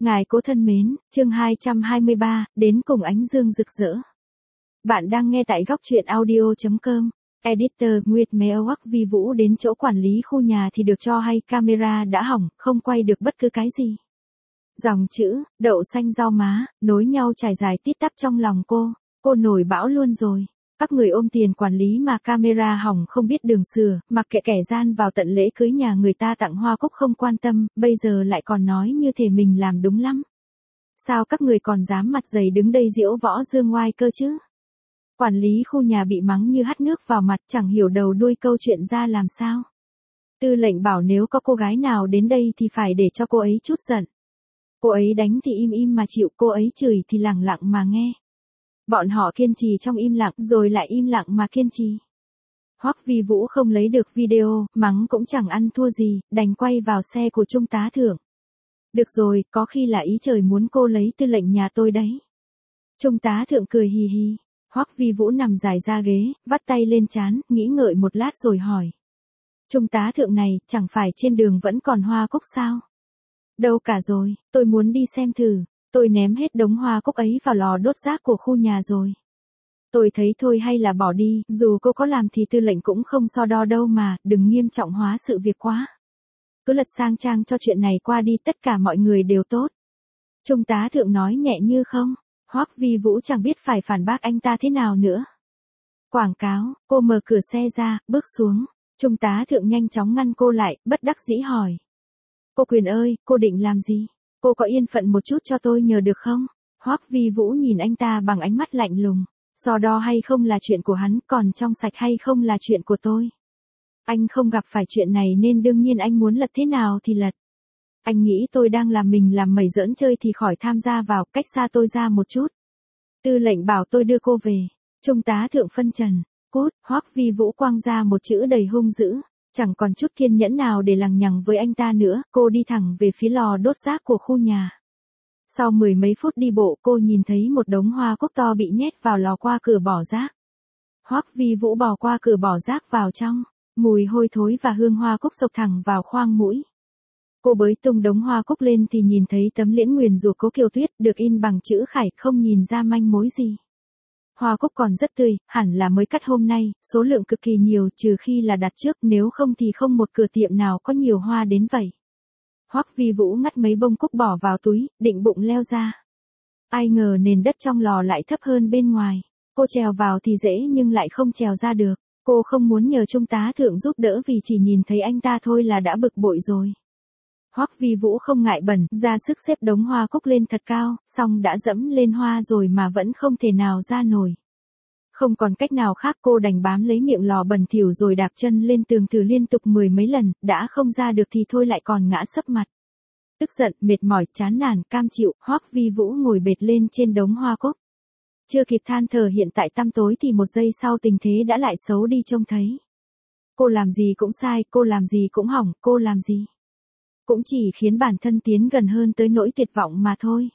Ngài cố thân mến, chương 223, đến cùng ánh dương rực rỡ. Bạn đang nghe tại góc truyện audio.com. Editor Nguyệt Mèo Vi Vũ đến chỗ quản lý khu nhà thì được cho hay camera đã hỏng, không quay được bất cứ cái gì. Dòng chữ, đậu xanh rau má, nối nhau trải dài tít tắp trong lòng cô nổi bão luôn rồi. Các người ôm tiền quản lý mà camera hỏng không biết đường sửa, mặc kệ kẻ gian vào tận lễ cưới nhà người ta tặng hoa cúc không quan tâm, bây giờ lại còn nói như thể mình làm đúng lắm. Sao các người còn dám mặt dày đứng đây diễu võ dương ngoai cơ chứ? Quản lý khu nhà bị mắng như hắt nước vào mặt, chẳng hiểu đầu đuôi câu chuyện ra làm sao. Tư lệnh bảo nếu có cô gái nào đến đây thì phải để cho cô ấy chút giận. Cô ấy đánh thì im im mà chịu, cô ấy chửi thì lẳng lặng mà nghe. Bọn họ kiên trì trong im lặng rồi lại im lặng mà kiên trì. Hoắc Vi Vũ không lấy được video, mắng cũng chẳng ăn thua gì, đành quay vào xe của trung tá thượng. Được rồi, có khi là ý trời muốn cô lấy tư lệnh nhà tôi đấy. Trung tá thượng cười hì hì. Hoắc Vi Vũ nằm dài ra ghế, vắt tay lên trán, nghĩ ngợi một lát rồi hỏi. Trung tá thượng này, chẳng phải trên đường vẫn còn hoa cúc sao? Đâu cả rồi, tôi muốn đi xem thử. Tôi ném hết đống hoa cúc ấy vào lò đốt rác của khu nhà rồi. Tôi thấy thôi hay là bỏ đi, dù cô có làm thì tư lệnh cũng không so đo đâu mà, đừng nghiêm trọng hóa sự việc quá. Cứ lật sang trang cho chuyện này qua đi, tất cả mọi người đều tốt. Trung tá thượng nói nhẹ như không. Hoắc Vi Vũ chẳng biết phải phản bác anh ta thế nào nữa. Quảng cáo, cô mở cửa xe ra, bước xuống. Trung tá thượng nhanh chóng ngăn cô lại, bất đắc dĩ hỏi. Cô Quyền ơi, cô định làm gì? Cô có yên phận một chút cho tôi nhờ được không? Hoắc Vi Vũ nhìn anh ta bằng ánh mắt lạnh lùng. So đo hay không là chuyện của hắn, còn trong sạch hay không là chuyện của tôi. Anh không gặp phải chuyện này nên đương nhiên anh muốn lật thế nào thì lật. Anh nghĩ tôi đang làm mình làm mẩy giỡn chơi thì khỏi tham gia vào, cách xa tôi ra một chút. Tư lệnh bảo tôi đưa cô về. Trung tá thượng phân trần. Cút, Hoắc Vi Vũ quăng ra một chữ đầy hung dữ. Chẳng còn chút kiên nhẫn nào để lằng nhằng với anh ta nữa, cô đi thẳng về phía lò đốt rác của khu nhà. Sau mười mấy phút đi bộ cô nhìn thấy một đống hoa cúc to bị nhét vào lò qua cửa bỏ rác. Hoắc Vi Vũ bò qua cửa bỏ rác vào trong, mùi hôi thối và hương hoa cúc xộc thẳng vào khoang mũi. Cô bới tung đống hoa cúc lên thì nhìn thấy tấm liễn nguyền rủa Cố Kiều Tuyết được in bằng chữ khải, không nhìn ra manh mối gì. Hoa cúc còn rất tươi, hẳn là mới cắt hôm nay, số lượng cực kỳ nhiều, trừ khi là đặt trước, nếu không thì không một cửa tiệm nào có nhiều hoa đến vậy. Hoắc Vi Vũ ngắt mấy bông cúc bỏ vào túi, định bụng leo ra. Ai ngờ nền đất trong lò lại thấp hơn bên ngoài. Cô trèo vào thì dễ nhưng lại không trèo ra được. Cô không muốn nhờ trung tá thượng giúp đỡ vì chỉ nhìn thấy anh ta thôi là đã bực bội rồi. Hoắc Vi Vũ không ngại bẩn, ra sức xếp đống hoa cúc lên thật cao, xong đã dẫm lên hoa rồi mà vẫn không thể nào ra nổi. Không còn cách nào khác cô đành bám lấy miệng lò bẩn thỉu rồi đạp chân lên tường thử liên tục mười mấy lần, đã không ra được thì thôi lại còn ngã sấp mặt. Tức giận, mệt mỏi, chán nản, cam chịu, Hoắc Vi Vũ ngồi bệt lên trên đống hoa cúc. Chưa kịp than thở hiện tại tăm tối thì một giây sau tình thế đã lại xấu đi trông thấy. Cô làm gì cũng sai, cô làm gì cũng hỏng, cô làm gì cũng chỉ khiến bản thân tiến gần hơn tới nỗi tuyệt vọng mà thôi.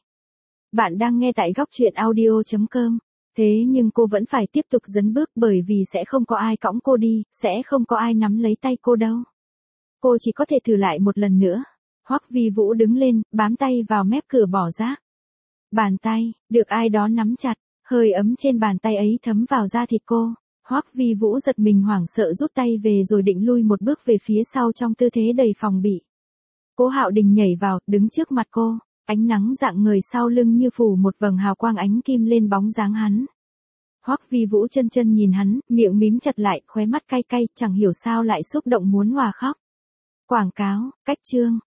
Bạn đang nghe tại góc truyện audio.com. Thế nhưng cô vẫn phải tiếp tục dấn bước bởi vì sẽ không có ai cõng cô đi, sẽ không có ai nắm lấy tay cô đâu. Cô chỉ có thể thử lại một lần nữa. Hoắc Vi Vũ đứng lên, bám tay vào mép cửa bỏ rác. Bàn tay, được ai đó nắm chặt, hơi ấm trên bàn tay ấy thấm vào da thịt cô. Hoắc Vi Vũ giật mình hoảng sợ rút tay về rồi định lui một bước về phía sau trong tư thế đầy phòng bị. Cố Hạo Đình nhảy vào, đứng trước mặt cô, ánh nắng rạng ngời sau lưng như phủ một vầng hào quang ánh kim lên bóng dáng hắn. Hoắc Vi Vũ chân chân nhìn hắn, miệng mím chặt lại, khóe mắt cay cay, chẳng hiểu sao lại xúc động muốn hòa khóc. Quảng cáo, cách chương.